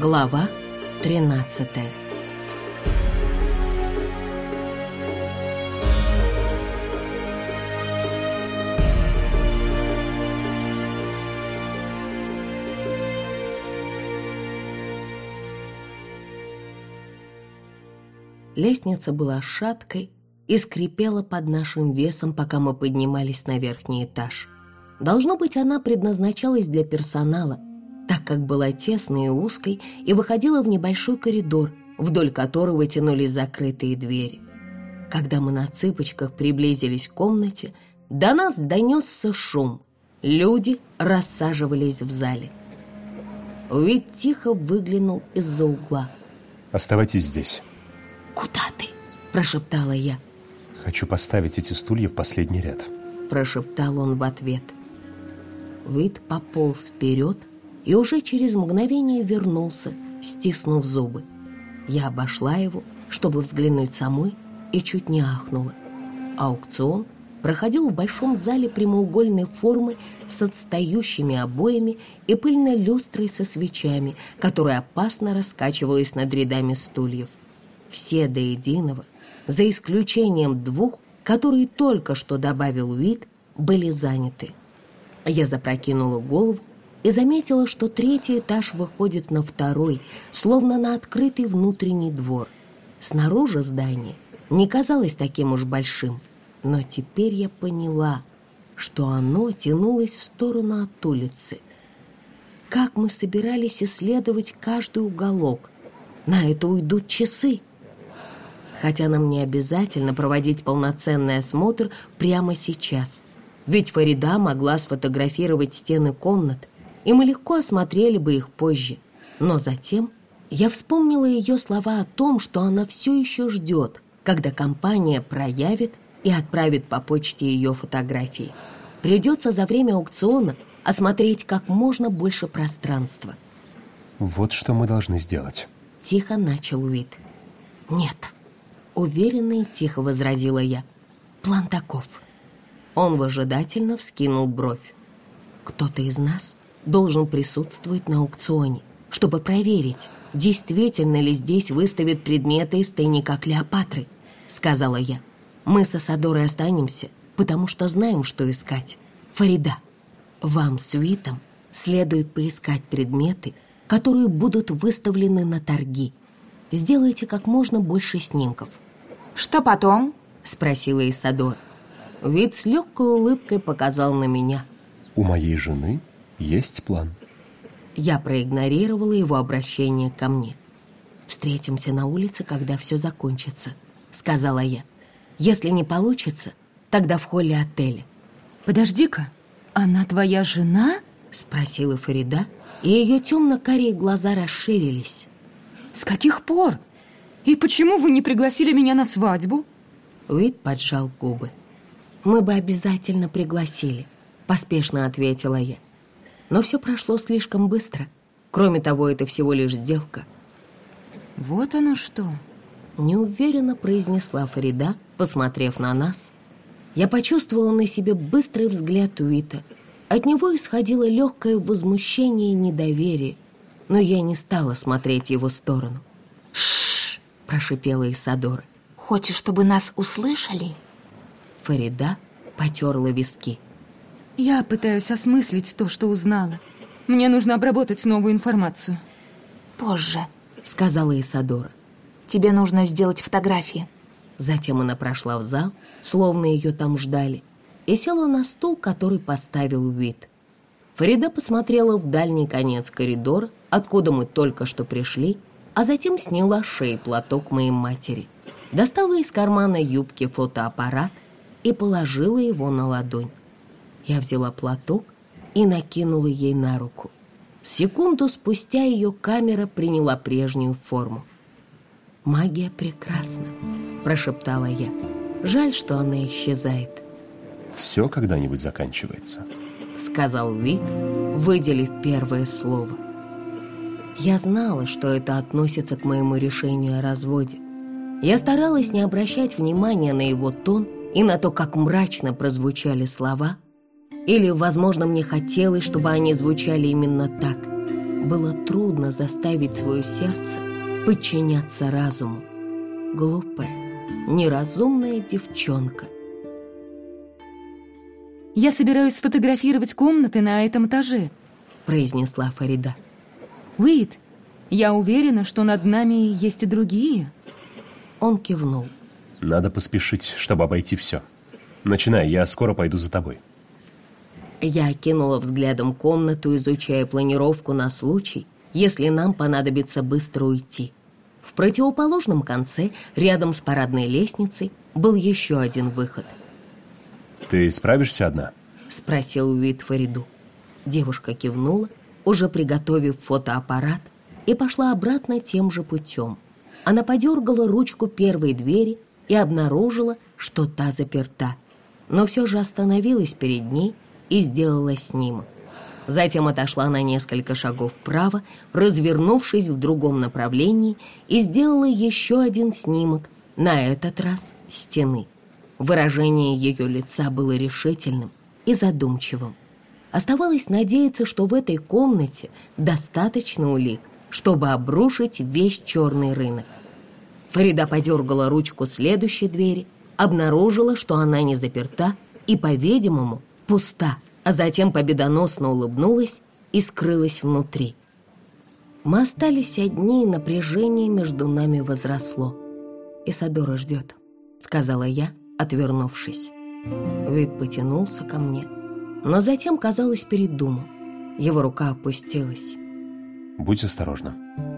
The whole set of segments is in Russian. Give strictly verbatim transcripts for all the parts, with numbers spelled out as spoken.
Глава тринадцатая. Лестница была шаткой и скрипела под нашим весом, пока мы поднимались на верхний этаж. Должно быть, она предназначалась для персонала, так как была тесной и узкой и выходила в небольшой коридор, вдоль которого тянулись закрытые двери. Когда мы на цыпочках приблизились к комнате, до нас донесся шум. Люди рассаживались в зале. Уит тихо выглянул из-за угла. «Оставайтесь здесь». «Куда ты?» – прошептала я. «Хочу поставить эти стулья в последний ряд», – прошептал он в ответ. Уит пополз вперед и уже через мгновение вернулся, стиснув зубы. Я обошла его, чтобы взглянуть самой, и чуть не ахнула. Аукцион проходил в большом зале прямоугольной формы с отстающими обоями и пыльной люстрой со свечами, которая опасно раскачивалась над рядами стульев. Все до единого, за исключением двух, которые только что добавил Уит, были заняты. Я запрокинула голову и заметила, что третий этаж выходит на второй, словно на открытый внутренний двор. Снаружи здание не казалось таким уж большим, но теперь я поняла, что оно тянулось в сторону от улицы. Как мы собирались исследовать каждый уголок? На это уйдут часы. Хотя нам не обязательно проводить полноценный осмотр прямо сейчас, ведь Фарида могла сфотографировать стены комнат, и мы легко осмотрели бы их позже. Но затем я вспомнила ее слова о том, что она все еще ждет, когда компания проявит и отправит по почте ее фотографии. Придется за время аукциона осмотреть как можно больше пространства. «Вот что мы должны сделать», — тихо начал Уит. «Нет», — уверенно и тихо возразила я. «План таков». Он выжидательно вскинул бровь. «Кто-то из нас должен присутствовать на аукционе, чтобы проверить, действительно ли здесь выставят предметы из тайника Клеопатры», — сказала я. «Мы с Асадорой останемся, потому что знаем, что искать. Фарида, вам с Уитом следует поискать предметы, которые будут выставлены на торги. Сделайте как можно больше снимков». «Что потом?» — спросила Исадора. Уит с легкой улыбкой показал на меня. «У моей жены есть план». Я проигнорировала его обращение ко мне. «Встретимся на улице, когда все закончится», — сказала я. «Если не получится, тогда в холле отеля». «Подожди-ка, она твоя жена?» — спросила Фарида, и ее темно-карие глаза расширились. «С каких пор? И почему вы не пригласили меня на свадьбу?» Уит поджал губы. «Мы бы обязательно пригласили», — поспешно ответила я. Но все прошло слишком быстро. Кроме того, это всего лишь сделка. «Вот оно что!» — неуверенно произнесла Фарида, посмотрев на нас. Я почувствовала на себе быстрый взгляд Уита. От него исходило легкое возмущение и недоверие, но я не стала смотреть в его сторону. «Ш-ш-ш!» — прошипела Исадора. «Хочешь, чтобы нас услышали?» Фарида потерла виски. «Я пытаюсь осмыслить то, что узнала. Мне нужно обработать новую информацию». «Позже», — сказала Исадора. «Тебе нужно сделать фотографии». Затем она прошла в зал, словно ее там ждали, и села на стул, который поставил Уит. Фарида посмотрела в дальний конец коридора, откуда мы только что пришли, а затем сняла с шеи платок моей матери, достала из кармана юбки фотоаппарат и положила его на ладонь. Я взяла платок и накинула ей на руку. Секунду спустя ее камера приняла прежнюю форму. «Магия прекрасна», — прошептала я. «Жаль, что она исчезает». «Все когда-нибудь заканчивается», — сказал Уит, выделив первое слово. Я знала, что это относится к моему решению о разводе. Я старалась не обращать внимания на его тон и на то, как мрачно прозвучали слова. Или, возможно, мне хотелось, чтобы они звучали именно так. Было трудно заставить свое сердце подчиняться разуму. Глупая, неразумная девчонка. «Я собираюсь сфотографировать комнаты на этом этаже», — произнесла Фарида. «Уит, я уверена, что над нами есть и другие». Он кивнул. Надо поспешить, чтобы обойти все. Начинай, я скоро пойду за тобой. Я окинула взглядом комнату, изучая планировку на случай, если нам понадобится быстро уйти. В противоположном конце, рядом с парадной лестницей, был еще один выход. «Ты справишься одна?» — спросил Уит Фариду. Девушка кивнула, уже приготовив фотоаппарат, и пошла обратно тем же путем. Она подергала ручку первой двери и обнаружила, что та заперта, но все же остановилась перед ней и сделала снимок. Затем отошла на несколько шагов вправо, развернувшись в другом направлении, и сделала еще один снимок, на этот раз стены. Выражение ее лица было решительным и задумчивым. Оставалось надеяться, что в этой комнате достаточно улик, чтобы обрушить весь черный рынок. Фарида подергала ручку следующей двери, обнаружила, что она не заперта и, по-видимому, пуста, а затем победоносно улыбнулась и скрылась внутри. Мы остались одни, и напряжение между нами возросло. «Исадора ждет», — сказала я, отвернувшись. Уит потянулся ко мне, но затем, казалось, передумал. Его рука опустилась. Будь осторожна.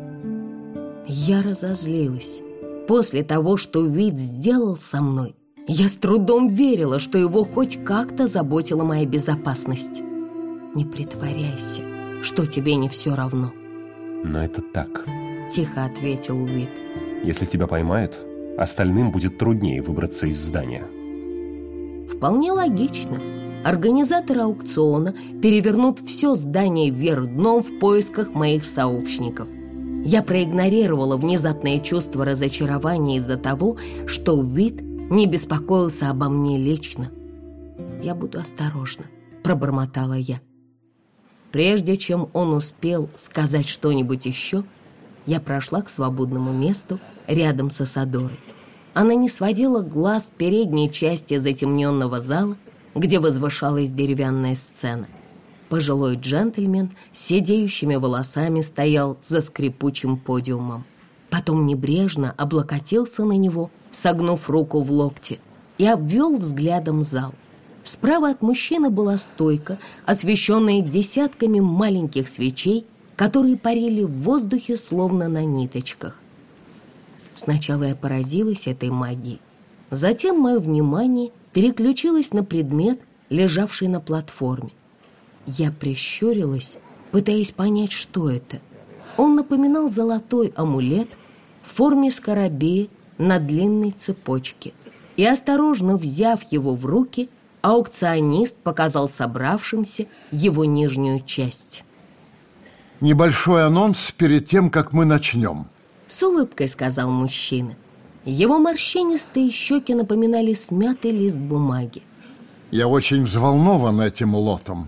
Я разозлилась. После того, что Уит сделал со мной, я с трудом верила, что его хоть как-то заботила моя безопасность. «Не притворяйся, что тебе не все равно». Но это так. Тихо ответил Уит. Если тебя поймают, остальным будет труднее выбраться из здания. Вполне логично. Организаторы аукциона перевернут все здание вверх дном в поисках моих сообщников. Я проигнорировала внезапное чувство разочарования из-за того, что Уит не беспокоился обо мне лично. «Я буду осторожна», — пробормотала я. Прежде чем он успел сказать что-нибудь еще, я прошла к свободному месту рядом с Исадорой. Она не сводила глаз с передней части затемненного зала, где возвышалась деревянная сцена. Пожилой джентльмен с седеющими волосами стоял за скрипучим подиумом. Потом небрежно облокотился на него, согнув руку в локте, и обвел взглядом зал. Справа от мужчины была стойка, освещенная десятками маленьких свечей, которые парили в воздухе словно на ниточках. Сначала я поразилась этой магией. Затем мое внимание переключилось на предмет, лежавший на платформе. Я прищурилась, пытаясь понять, что это. Он напоминал золотой амулет в форме скоробея на длинной цепочке. И, осторожно взяв его в руки, аукционист показал собравшимся его нижнюю часть. Небольшой анонс перед тем, как мы начнем. С улыбкой сказал мужчина. Его морщинистые щеки напоминали смятый лист бумаги. Я очень взволнован этим лотом.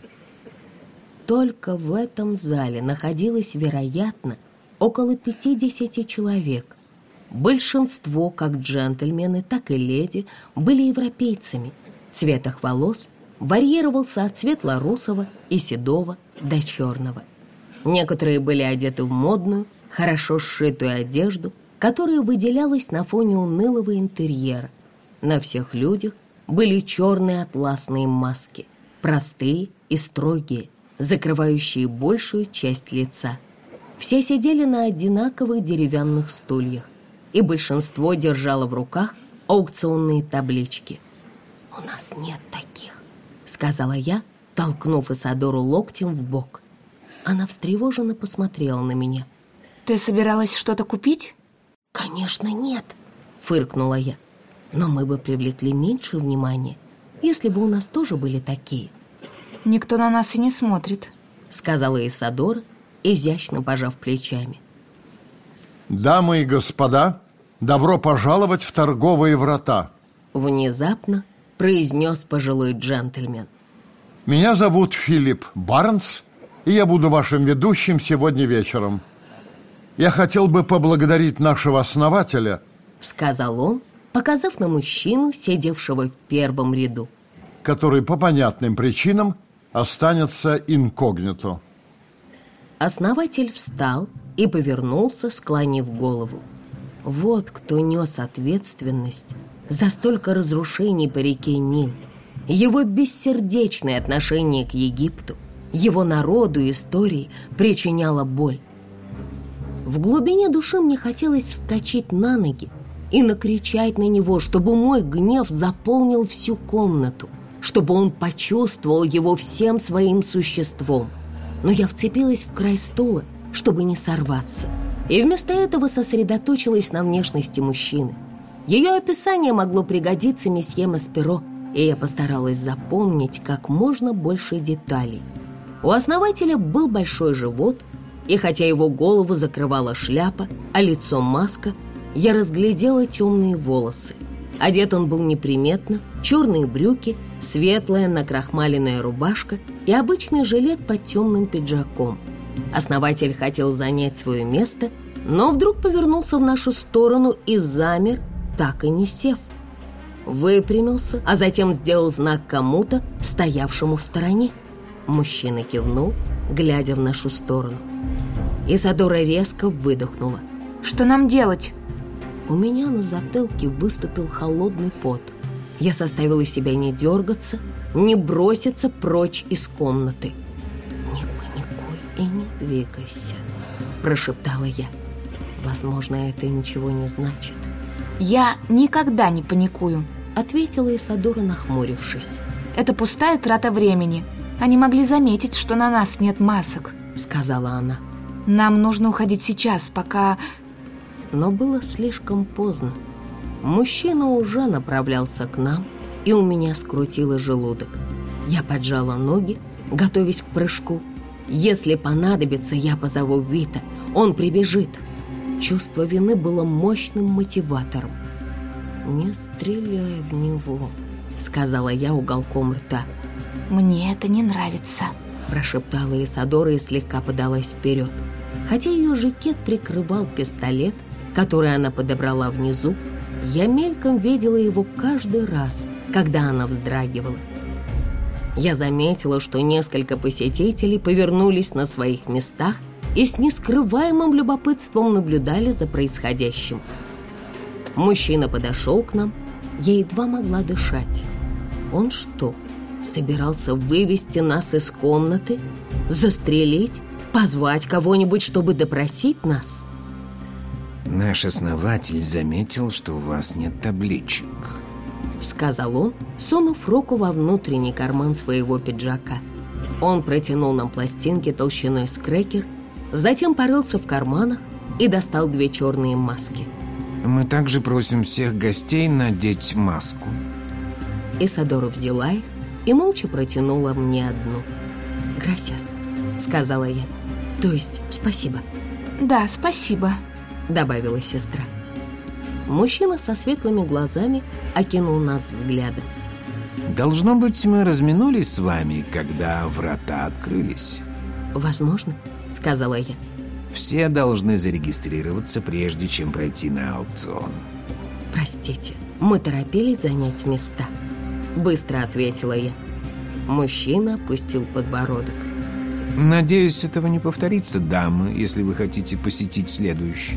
Только в этом зале находилось, вероятно, около пятидесяти человек. Большинство, как джентльмены, так и леди, были европейцами. Цвет их волос варьировался от светло-русого и седого до черного. Некоторые были одеты в модную, хорошо сшитую одежду, которая выделялась на фоне унылого интерьера. На всех людях были черные атласные маски, простые и строгие, закрывающие большую часть лица. Все сидели на одинаковых деревянных стульях, и большинство держало в руках аукционные таблички. «У нас нет таких», — сказала я, толкнув Исадору локтем в бок. Она встревоженно посмотрела на меня. Ты собиралась что-то купить? «Конечно, нет», — фыркнула я. «Но мы бы привлекли меньше внимания, если бы у нас тоже были такие». Никто на нас и не смотрит, — сказала Исадора, изящно пожав плечами. Дамы и господа, добро пожаловать в торговые врата. Внезапно произнес пожилой джентльмен. Меня зовут Филипп Барнс, и я буду вашим ведущим сегодня вечером. Я хотел бы поблагодарить нашего основателя, сказал он, показав на мужчину, сидевшего в первом ряду, который по понятным причинам останется инкогнито. Основатель встал и повернулся, склонив голову. Вот кто нес ответственность за столько разрушений по реке Нил. Его бессердечное отношение к Египту, его народу и истории причиняло боль. В глубине души мне хотелось вскочить на ноги и накричать на него, чтобы мой гнев заполнил всю комнату, чтобы он почувствовал его всем своим существом. Но я вцепилась в край стула, чтобы не сорваться, и вместо этого сосредоточилась на внешности мужчины. Ее описание могло пригодиться месье Масперо, и я постаралась запомнить как можно больше деталей. У основателя был большой живот, и хотя его голову закрывала шляпа, а лицо маска, я разглядела темные волосы. Одет он был неприметно, черные брюки, светлая накрахмаленная рубашка и обычный жилет под темным пиджаком. Основатель хотел занять свое место, но вдруг повернулся в нашу сторону и замер, так и не сев. Выпрямился, а затем сделал знак кому-то, стоявшему в стороне. Мужчина кивнул, глядя в нашу сторону. Изодора резко выдохнула. Что нам делать? У меня на затылке выступил холодный пот. Я заставила себя не дергаться, не броситься прочь из комнаты. «Не паникуй и не двигайся», — прошептала я. «Возможно, это ничего не значит». «Я никогда не паникую», — ответила Изодора, нахмурившись. «Это пустая трата времени. Они могли заметить, что на нас нет масок», — сказала она. «Нам нужно уходить сейчас, пока...» Но было слишком поздно. Мужчина уже направлялся к нам, и у меня скрутило желудок. Я поджала ноги, готовясь к прыжку. Если понадобится, я позову Вита. Он прибежит. Чувство вины было мощным мотиватором. «Не стреляй в него», — сказала я уголком рта. «Мне это не нравится», — прошептала Изодора и слегка подалась вперед. Хотя ее жакет прикрывал пистолет, который она подобрала внизу, я мельком видела его каждый раз, когда она вздрагивала. Я заметила, что несколько посетителей повернулись на своих местах и с нескрываемым любопытством наблюдали за происходящим. Мужчина подошел к нам, я едва могла дышать. Он что, собирался вывести нас из комнаты, застрелить, позвать кого-нибудь, чтобы допросить нас? Наш основатель заметил, что у вас нет табличек, сказал он, сунув руку во внутренний карман своего пиджака. Он протянул нам пластинки толщиной с крекер, затем порылся в карманах и достал две черные маски. Мы также просим всех гостей надеть маску. Изодора взяла их и молча протянула мне одну. «Грасиас», — сказала я. «То есть спасибо». «Да, спасибо», — добавила сестра. Мужчина со светлыми глазами окинул нас взглядом. Должно быть, мы разминулись с вами, когда врата открылись. «Возможно», — сказала я. Все должны зарегистрироваться, прежде чем пройти на аукцион. «Простите, мы торопились занять места», — быстро ответила я. Мужчина опустил подбородок. Надеюсь, этого не повторится, дамы, если вы хотите посетить следующий.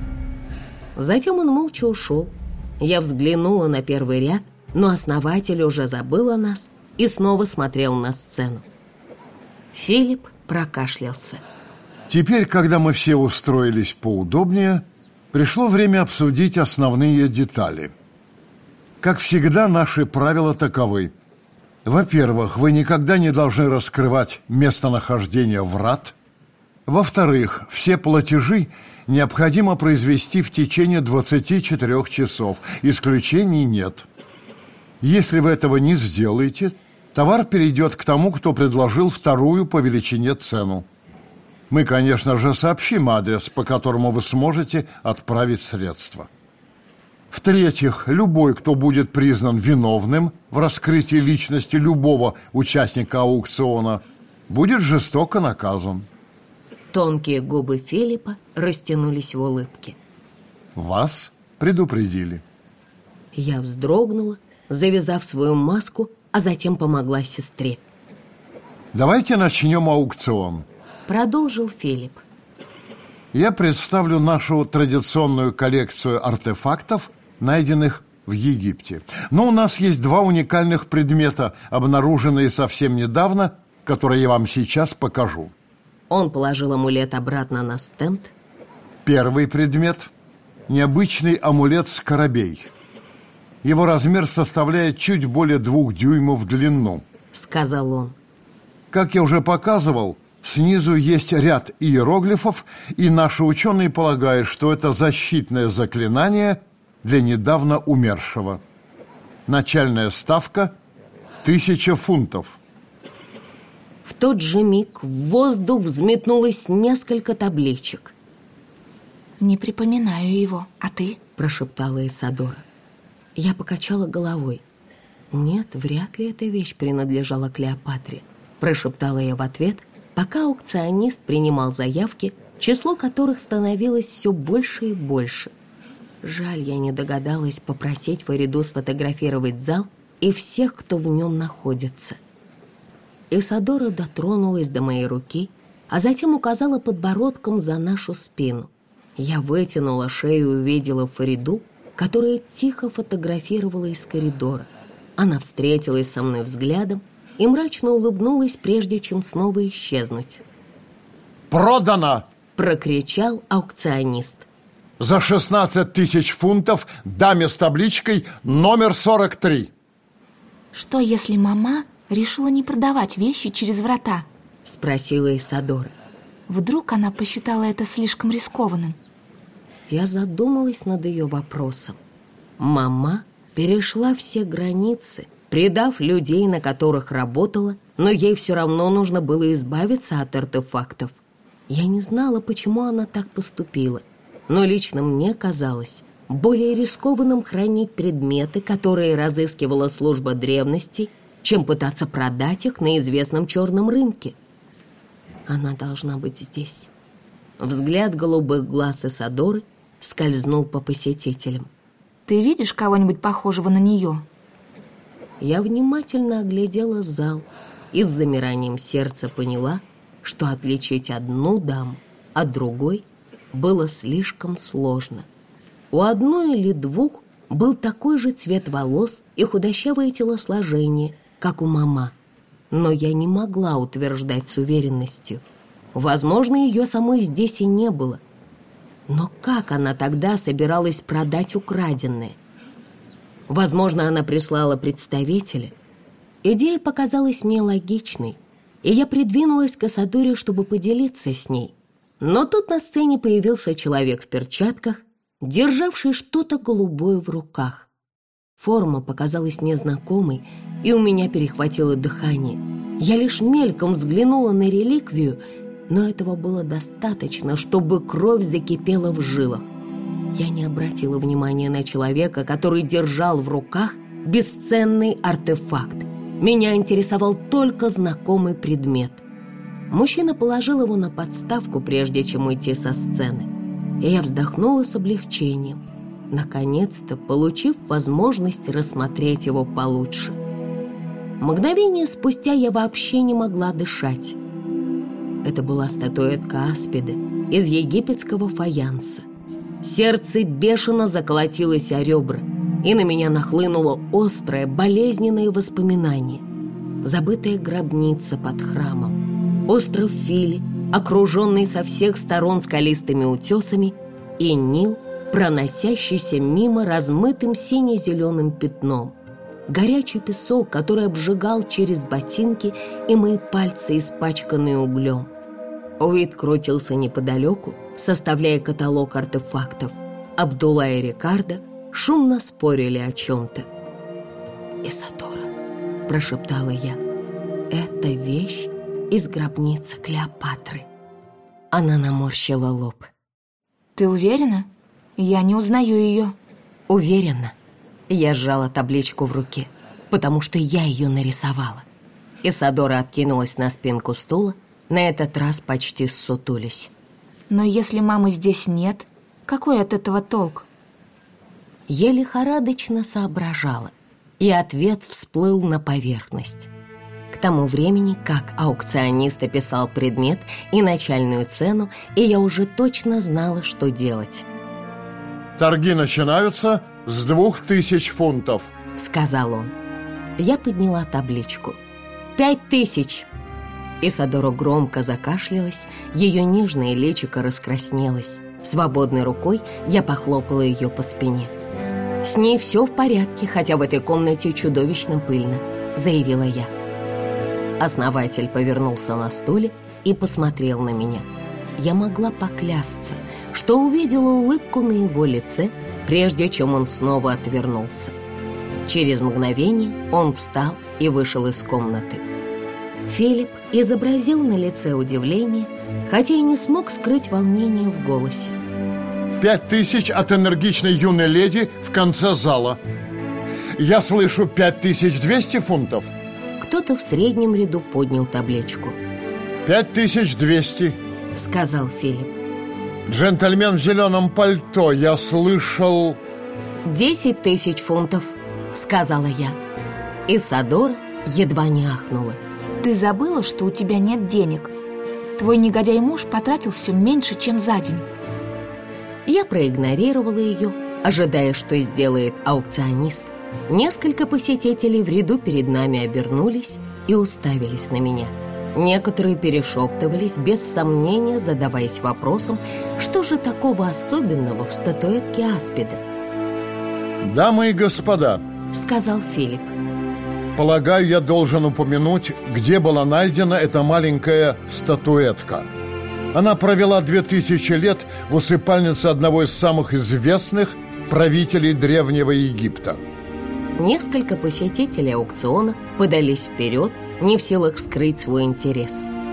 Затем он молча ушел. Я взглянула на первый ряд, но основатель уже забыл о нас и снова смотрел на сцену. Филипп прокашлялся. Теперь, когда мы все устроились поудобнее, пришло время обсудить основные детали. Как всегда, наши правила таковы. Во-первых, вы никогда не должны раскрывать местонахождение врат. Во-вторых, все платежи необходимо произвести в течение двадцати четырёх часов. Исключений нет. Если вы этого не сделаете, товар перейдет к тому, кто предложил вторую по величине цену. Мы, конечно же, сообщим адрес, по которому вы сможете отправить средства. В-третьих, любой, кто будет признан виновным в раскрытии личности любого участника аукциона, будет жестоко наказан. Тонкие губы Филиппа растянулись в улыбке. Вас предупредили. Я вздрогнула, завязав свою маску, а затем помогла сестре. Давайте начнем аукцион. Продолжил Филипп. Я представлю нашу традиционную коллекцию артефактов, найденных в Египте. Но у нас есть два уникальных предмета, обнаруженные совсем недавно, которые я вам сейчас покажу. Он положил амулет обратно на стенд. Первый предмет – необычный амулет-скоробей. Его размер составляет чуть более двух дюймов в длину, сказал он. Как я уже показывал, снизу есть ряд иероглифов, и наши ученые полагают, что это защитное заклинание для недавно умершего. Начальная ставка – тысяча фунтов. В тот же миг в воздух взметнулось несколько табличек. «Не припоминаю его, а ты?» – прошептала Исадора. Я покачала головой. «Нет, вряд ли эта вещь принадлежала Клеопатре», – прошептала я в ответ, пока аукционист принимал заявки, число которых становилось все больше и больше. Жаль, я не догадалась попросить Фариду сфотографировать зал и всех, кто в нем находится. Исадора дотронулась до моей руки, а затем указала подбородком за нашу спину. Я вытянула шею и увидела Фариду, которая тихо фотографировала из коридора. Она встретилась со мной взглядом и мрачно улыбнулась, прежде чем снова исчезнуть. «Продано!» – прокричал аукционист. «За шестнадцать тысяч фунтов даме с табличкой номер сорок три». «Что, если мама решила не продавать вещи через врата?» – спросила Исадора. «Вдруг она посчитала это слишком рискованным?» Я задумалась над ее вопросом. Мама перешла все границы, предав людей, на которых работала, но ей все равно нужно было избавиться от артефактов. Я не знала, почему она так поступила, но лично мне казалось более рискованным хранить предметы, которые разыскивала служба древностей, чем пытаться продать их на известном черном рынке. Она должна быть здесь. Взгляд голубых глаз Исадоры скользнул по посетителям. «Ты видишь кого-нибудь похожего на нее?» Я внимательно оглядела зал и с замиранием сердца поняла, что отличить одну даму от другой было слишком сложно. У одной или двух был такой же цвет волос и худощавое телосложение, как у мама, но я не могла утверждать с уверенностью. Возможно, ее самой здесь и не было. Но как она тогда собиралась продать украденное? Возможно, она прислала представителя. Идея показалась мне логичной, и я придвинулась к Исадоре, чтобы поделиться с ней. Но тут на сцене появился человек в перчатках, державший что-то голубое в руках. Форма показалась мне знакомой, и у меня перехватило дыхание. Я лишь мельком взглянула на реликвию, но этого было достаточно, чтобы кровь закипела в жилах. Я не обратила внимания на человека, который держал в руках бесценный артефакт. Меня интересовал только знакомый предмет. Мужчина положил его на подставку, прежде чем уйти со сцены, и я вздохнула с облегчением, наконец-то получив возможность рассмотреть его получше. Мгновение спустя я вообще не могла дышать. Это была статуэтка Аспиды из египетского фаянса. Сердце бешено заколотилось о ребра, и на меня нахлынуло острое, болезненное воспоминание. Забытая гробница под храмом, остров Фили, окруженный со всех сторон скалистыми утесами, и Нил, проносящийся мимо размытым сине-зеленым пятном. Горячий песок, который обжигал через ботинки, и мои пальцы, испачканные углем. Уит крутился неподалеку, составляя каталог артефактов. Абдулла и Рикардо шумно спорили о чем-то. «Исадора», — прошептала я, — «это вещь из гробницы Клеопатры». Она наморщила лоб. «Ты уверена? Я не узнаю ее». «Уверена». Я сжала табличку в руке, потому что я ее нарисовала. Исадора откинулась на спинку стула, на этот раз почти ссутулись. Но если мамы здесь нет, какой от этого толк? Я лихорадочно соображала, и ответ всплыл на поверхность. К тому времени, как аукционист описал предмет и начальную цену, и я уже точно знала, что делать. «Торги начинаются с двух тысяч фунтов», — сказал он. Я подняла табличку. «Пять тысяч!» Исадора громко закашлялась, ее нежное личико раскраснелось. Свободной рукой я похлопала ее по спине. «С ней все в порядке, хотя в этой комнате чудовищно пыльно», — заявила я. Основатель повернулся на стуле и посмотрел на меня. Я могла поклясться, что увидела улыбку на его лице, прежде чем он снова отвернулся. Через мгновение он встал и вышел из комнаты. Филипп изобразил на лице удивление, хотя и не смог скрыть волнение в голосе. «Пять тысяч от энергичной юной леди в конце зала. Я слышу пять тысяч двести фунтов». Кто-то в среднем ряду поднял табличку. «Пять тысяч двести», — сказал Филипп. «Джентльмен в зеленом пальто, я слышал...» «Десять тысяч фунтов», — сказала я. Исадора едва не ахнула. Ты забыла, что у тебя нет денег? Твой негодяй-муж потратил все меньше, чем за день. Я проигнорировала ее, ожидая, что сделает аукционист. Несколько посетителей в ряду перед нами обернулись и уставились на меня. Некоторые перешептывались, без сомнения задаваясь вопросом, что же такого особенного в статуэтке Аспида. «Дамы и господа», — сказал Филипп, «полагаю, я должен упомянуть, где была найдена эта маленькая статуэтка. Она провела две тысячи лет в усыпальнице одного из самых известных правителей Древнего Египта». Несколько посетителей аукциона подались вперед, не в силах скрыть свой интерес.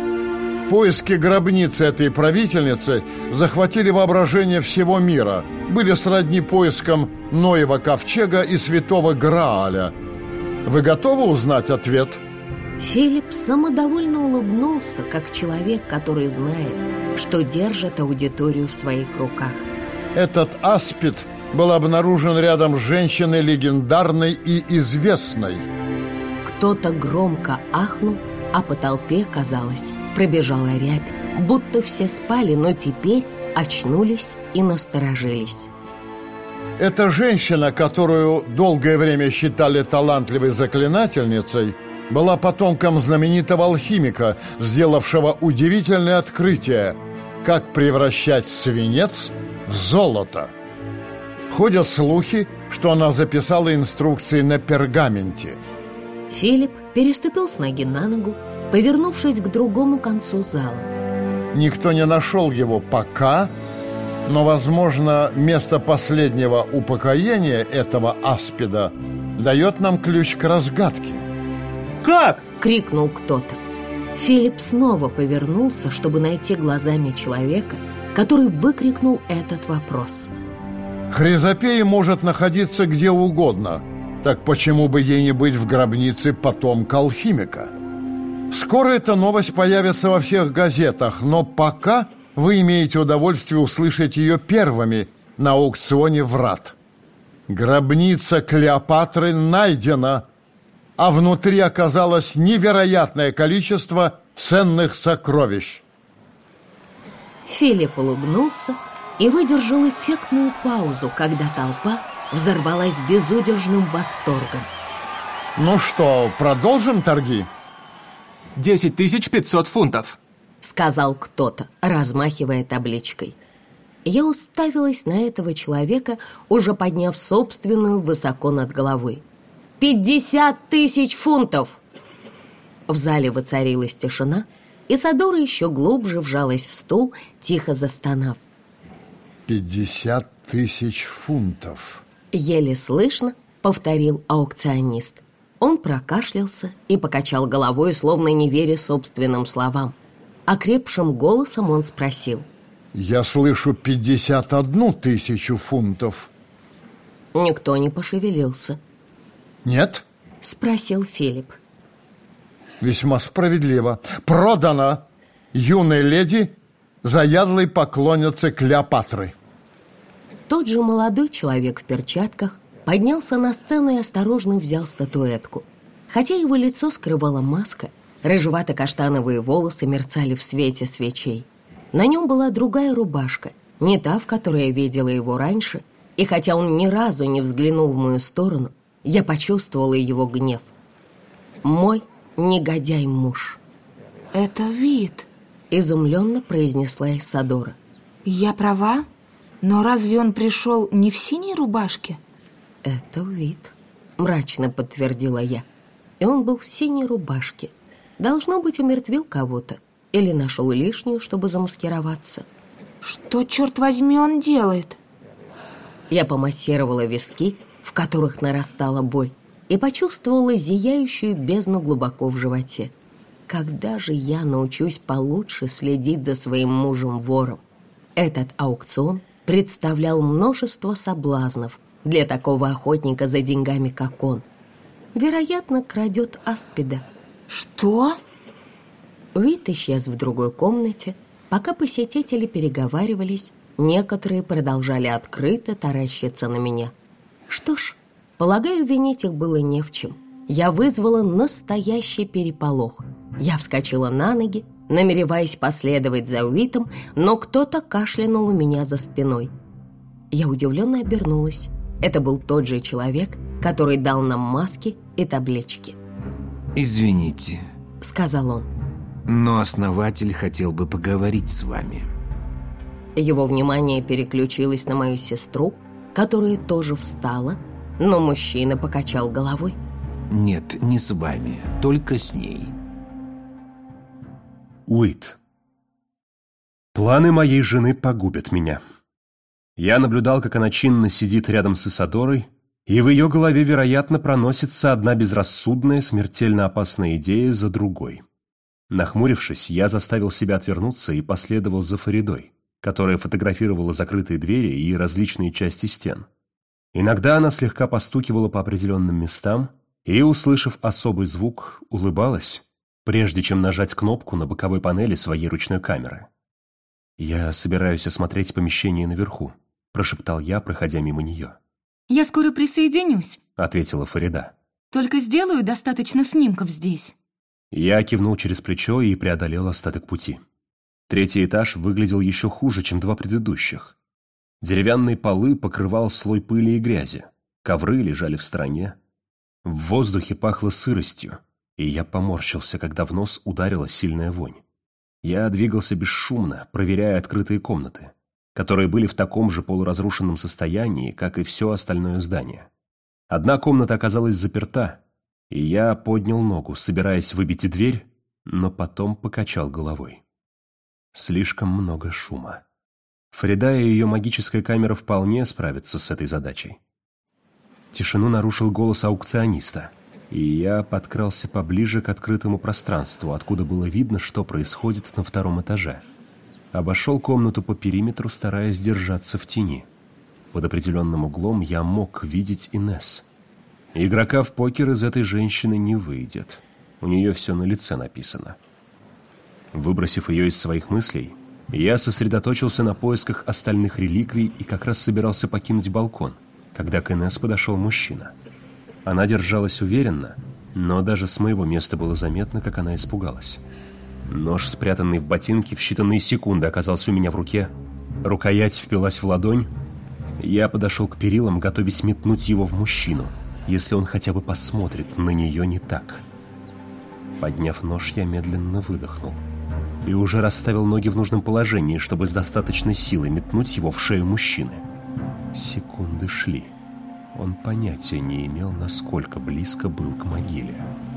Поиски гробницы этой правительницы захватили воображение всего мира, были сродни поискам Ноева ковчега и святого Грааля. Вы готовы узнать ответ? Филипп самодовольно улыбнулся, как человек, который знает, что держит аудиторию в своих руках. Этот аспид был обнаружен рядом с женщиной легендарной и известной. Кто-то громко ахнул, а по толпе, казалось, пробежала рябь, будто все спали, но теперь очнулись и насторожились. Эта женщина, которую долгое время считали талантливой заклинательницей, была потомком знаменитого алхимика, сделавшего удивительное открытие, как превращать свинец в золото. Ходят слухи, что она записала инструкции на пергаменте. Филипп переступил с ноги на ногу, повернувшись к другому концу зала. Никто не нашел его пока, но, возможно, место последнего упокоения этого аспида дает нам ключ к разгадке. Как? — крикнул кто-то. Филипп снова повернулся, чтобы найти глазами человека, который выкрикнул этот вопрос. Хризопея может находиться где угодно, так почему бы ей не быть в гробнице потомка алхимика? Скоро эта новость появится во всех газетах, но пока вы имеете удовольствие услышать ее первыми на аукционе врат. Гробница Клеопатры найдена, а внутри оказалось невероятное количество ценных сокровищ. Филипп улыбнулся и выдержал эффектную паузу, когда толпа взорвалась безудержным восторгом. Ну что, продолжим торги? Десять тысяч пятьсот фунтов, сказал кто-то, размахивая табличкой. Я уставилась на этого человека, уже подняв собственную высоко над головой. «Пятьдесят тысяч фунтов!» В зале воцарилась тишина, и Исадора еще глубже вжалась в стул, тихо застонав. «Пятьдесят тысяч фунтов!» Еле слышно повторил аукционист. Он прокашлялся и покачал головой, словно не веря собственным словам. Окрепшим голосом он спросил: «Я слышу пятьдесят одну тысячу фунтов». Никто не пошевелился. «Нет?» — спросил Филипп. Весьма справедливо. Продано юной леди, заядлой поклоннице Клеопатры. Тот же молодой человек в перчатках поднялся на сцену и осторожно взял статуэтку. Хотя его лицо скрывала маска, рыжевато-каштановые волосы мерцали в свете свечей. На нем была другая рубашка, не та, в которой я видела его раньше, и хотя он ни разу не взглянул в мою сторону, я почувствовала его гнев. Мой негодяй-муж. Это Вит, Изумленно произнесла Исидора. Я права? Но разве он пришел не в синей рубашке? Это Вит, мрачно подтвердила я. И он был в синей рубашке. Должно быть, умертвил кого-то или нашел лишнюю, чтобы замаскироваться. Что, черт возьми, он делает? Я помассировала виски, в которых нарастала боль, и почувствовала зияющую бездну глубоко в животе. Когда же я научусь получше следить за своим мужем-вором? Этот аукцион представлял множество соблазнов для такого охотника за деньгами, как он. Вероятно, крадет аспида. Что? Вит исчез в другой комнате. Пока посетители переговаривались, некоторые продолжали открыто таращиться на меня. Что ж, полагаю, винить их было не в чем. Я вызвала настоящий переполох. Я вскочила на ноги, намереваясь последовать за Уитом, но кто-то кашлянул у меня за спиной. Я удивленно обернулась. Это был тот же человек, который дал нам маски и таблички. «Извините», — сказал он. «но основатель хотел бы поговорить с вами». Его внимание переключилось на мою сестру, которая тоже встала, но мужчина покачал головой. «Нет, не с вами, только с ней». Уит. Планы моей жены погубят меня. Я наблюдал, как она чинно сидит рядом с Исидорой, и в ее голове, вероятно, проносится одна безрассудная, смертельно опасная идея за другой. Нахмурившись, я заставил себя отвернуться и последовал за Фаридой, которая фотографировала закрытые двери и различные части стен. Иногда она слегка постукивала по определенным местам и, услышав особый звук, улыбалась, прежде чем нажать кнопку на боковой панели своей ручной камеры. «Я собираюсь осмотреть помещение наверху», – прошептал я, проходя мимо нее. «Я скоро присоединюсь», – ответила Фарида. «Только сделаю достаточно снимков здесь». Я кивнул через плечо и преодолел остаток пути. Третий этаж выглядел еще хуже, чем два предыдущих. Деревянные полы покрывал слой пыли и грязи, ковры лежали в стороне. В воздухе пахло сыростью, и я поморщился, когда в нос ударила сильная вонь. Я двигался бесшумно, проверяя открытые комнаты, которые были в таком же полуразрушенном состоянии, как и все остальное здание. Одна комната оказалась заперта, и я поднял ногу, собираясь выбить дверь, но потом покачал головой. Слишком много шума. Фарида и ее магическая камера вполне справятся с этой задачей. Тишину нарушил голос аукциониста, и я подкрался поближе к открытому пространству, откуда было видно, что происходит на втором этаже. Обошел комнату по периметру, стараясь держаться в тени. Под определенным углом я мог видеть Инесс. Игрока в покер из этой женщины не выйдет. У нее все на лице написано. Выбросив ее из своих мыслей, я сосредоточился на поисках остальных реликвий и как раз собирался покинуть балкон, когда к Инесс подошел мужчина. Она держалась уверенно, но даже с моего места было заметно, как она испугалась. Нож, спрятанный в ботинке, в считанные секунды оказался у меня в руке. Рукоять впилась в ладонь. Я подошел к перилам, готовясь метнуть его в мужчину, если он хотя бы посмотрит на нее не так. Подняв нож, я медленно выдохнул и уже расставил ноги в нужном положении, чтобы с достаточной силой метнуть его в шею мужчины. Секунды шли. Он понятия не имел, насколько близко был к могиле.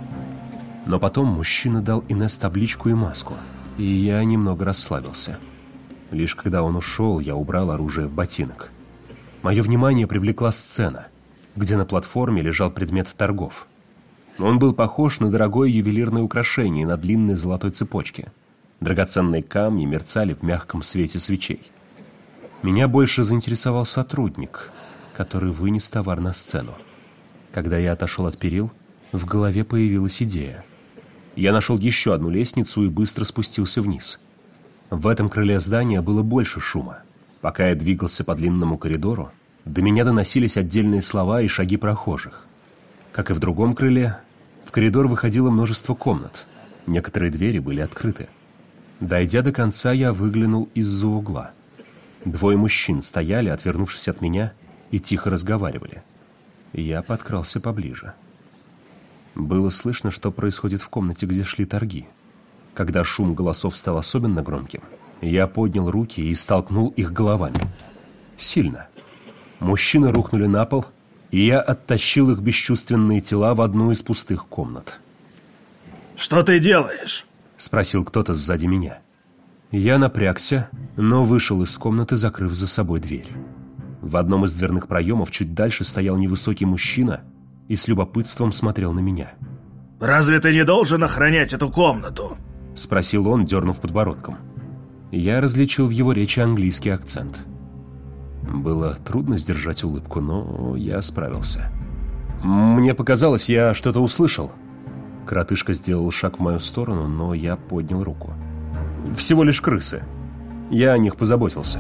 Но потом мужчина дал Инесс табличку и маску, и я немного расслабился. Лишь когда он ушел, я убрал оружие в ботинок. Мое внимание привлекла сцена, где на платформе лежал предмет торгов. Он был похож на дорогое ювелирное украшение на длинной золотой цепочке. Драгоценные камни мерцали в мягком свете свечей. Меня больше заинтересовал сотрудник, который вынес товар на сцену. Когда я отошел от перил, в голове появилась идея. Я нашел еще одну лестницу и быстро спустился вниз. В этом крыле здания было больше шума. Пока я двигался по длинному коридору, до меня доносились отдельные слова и шаги прохожих. Как и в другом крыле, в коридор выходило множество комнат. Некоторые двери были открыты. Дойдя до конца, я выглянул из-за угла. Двое мужчин стояли, отвернувшись от меня, и тихо разговаривали. Я подкрался поближе. Было слышно, что происходит в комнате, где шли торги. Когда шум голосов стал особенно громким, я поднял руки и столкнул их головами. Сильно. Мужчины рухнули на пол, и я оттащил их бесчувственные тела в одну из пустых комнат. «Что ты делаешь?» — спросил кто-то сзади меня. Я напрягся, но вышел из комнаты, закрыв за собой дверь. В одном из дверных проемов чуть дальше стоял невысокий мужчина и с любопытством смотрел на меня. «Разве ты не должен охранять эту комнату?» — спросил он, дернув подбородком. Я различил в его речи английский акцент. Было трудно сдержать улыбку, но я справился. «Мне показалось, я что-то услышал». Коротышка сделал шаг в мою сторону, но я поднял руку. «Всего лишь крысы. Я о них позаботился».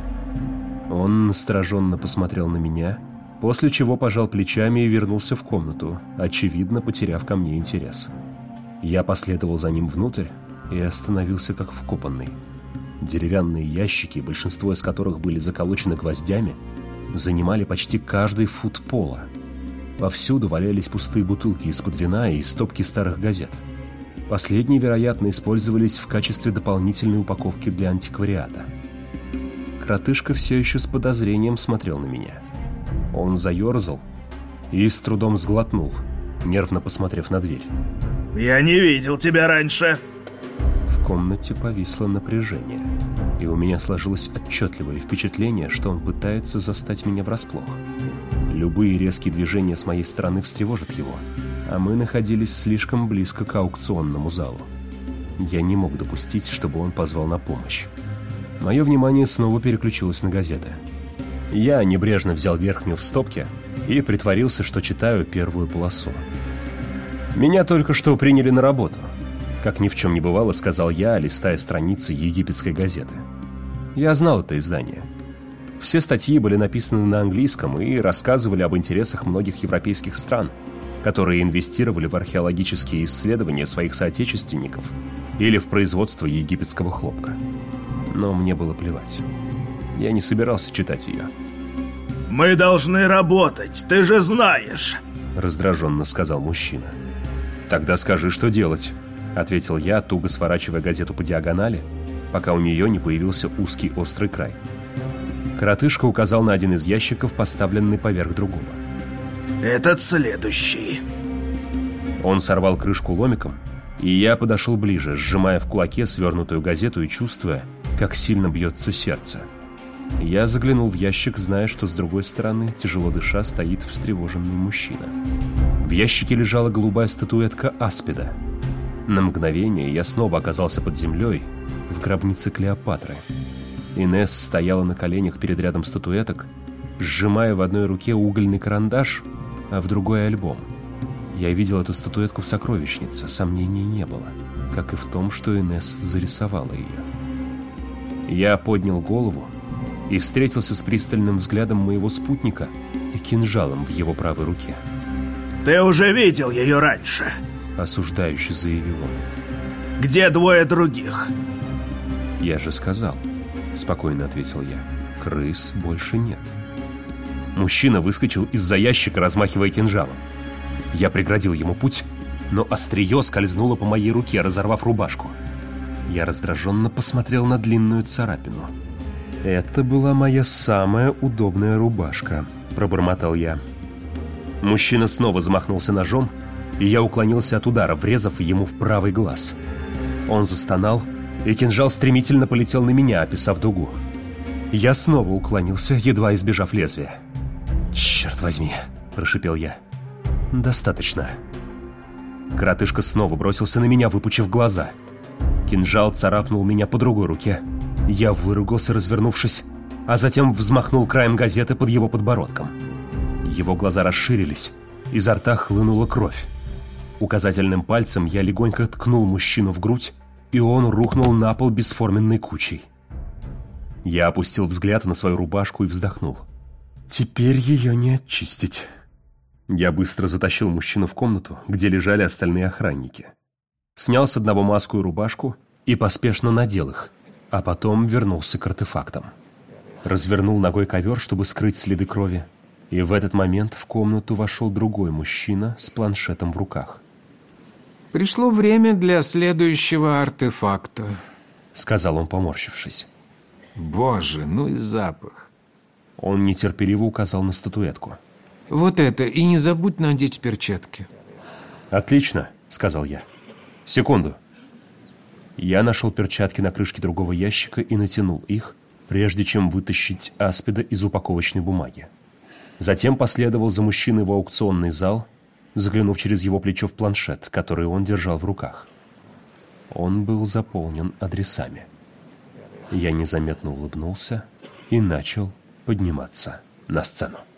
Он настороженно посмотрел на меня, после чего пожал плечами и вернулся в комнату, очевидно, потеряв ко мне интерес. Я последовал за ним внутрь и остановился как вкопанный. Деревянные ящики, большинство из которых были заколочены гвоздями, занимали почти каждый фут пола. Повсюду валялись пустые бутылки из-под вина и стопки старых газет. Последние, вероятно, использовались в качестве дополнительной упаковки для антиквариата. Коротышка все еще с подозрением смотрел на меня. Он заерзал и с трудом сглотнул, нервно посмотрев на дверь. «Я не видел тебя раньше!» В комнате повисло напряжение, и у меня сложилось отчетливое впечатление, что он пытается застать меня врасплох. Любые резкие движения с моей стороны встревожат его, а мы находились слишком близко к аукционному залу. Я не мог допустить, чтобы он позвал на помощь. Мое внимание снова переключилось на газеты. Я небрежно взял верхнюю в стопке и притворился, что читаю первую полосу. «Меня только что приняли на работу», — как ни в чем не бывало, сказал я, листая страницы египетской газеты. Я знал это издание. Все статьи были написаны на английском и рассказывали об интересах многих европейских стран, которые инвестировали в археологические исследования своих соотечественников или в производство египетского хлопка. Но мне было плевать. Я не собирался читать ее. «Мы должны работать, ты же знаешь!» — раздраженно сказал мужчина. «Тогда скажи, что делать», — ответил я, туго сворачивая газету по диагонали, пока у нее не появился узкий острый край. Коротышка указал на один из ящиков, поставленный поверх другого. «Этот следующий». Он сорвал крышку ломиком, и я подошел ближе, сжимая в кулаке свернутую газету и чувствуя, как сильно бьется сердце. Я заглянул в ящик, зная, что с другой стороны, тяжело дыша, стоит встревоженный мужчина. В ящике лежала голубая статуэтка Аспида. На мгновение я снова оказался под землей, в гробнице Клеопатры. Инесс стояла на коленях перед рядом статуэток, сжимая в одной руке угольный карандаш, а в другой альбом. Я видел эту статуэтку в сокровищнице, сомнений не было, как и в том, что Инесс зарисовала ее. Я поднял голову и встретился с пристальным взглядом моего спутника и кинжалом в его правой руке. «Ты уже видел ее раньше», — осуждающе заявил он. «Где двое других?» «Я же сказал», — спокойно ответил я, — «крыс больше нет». Мужчина выскочил из-за ящика, размахивая кинжалом. Я преградил ему путь, но острие скользнуло по моей руке, разорвав рубашку. Я раздраженно посмотрел на длинную царапину. «Это была моя самая удобная рубашка», — пробормотал я. Мужчина снова замахнулся ножом, и я уклонился от удара, врезав ему в правый глаз. Он застонал, и кинжал стремительно полетел на меня, описав дугу. Я снова уклонился, едва избежав лезвия. «Черт возьми», — прошипел я. «Достаточно». Коротышка снова бросился на меня, выпучив глаза. Кинжал царапнул меня по другой руке. Я выругался, развернувшись, а затем взмахнул краем газеты под его подбородком. Его глаза расширились, изо рта хлынула кровь. Указательным пальцем я легонько ткнул мужчину в грудь, и он рухнул на пол бесформенной кучей. Я опустил взгляд на свою рубашку и вздохнул. Теперь ее не очистить. Я быстро затащил мужчину в комнату, где лежали остальные охранники. Снял с одного маску и рубашку и поспешно надел их, а потом вернулся к артефактам. Развернул ногой ковер, чтобы скрыть следы крови, и в этот момент в комнату вошел другой мужчина с планшетом в руках. «Пришло время для следующего артефакта», — сказал он, поморщившись. «Боже, ну и запах». Он нетерпеливо указал на статуэтку. «Вот это, и не забудь надеть перчатки». «Отлично», — сказал я. «Секунду». Я нашел перчатки на крышке другого ящика и натянул их, прежде чем вытащить аспида из упаковочной бумаги. Затем последовал за мужчиной в аукционный зал, заглянув через его плечо в планшет, который он держал в руках. Он был заполнен адресами. Я незаметно улыбнулся и начал подниматься на сцену.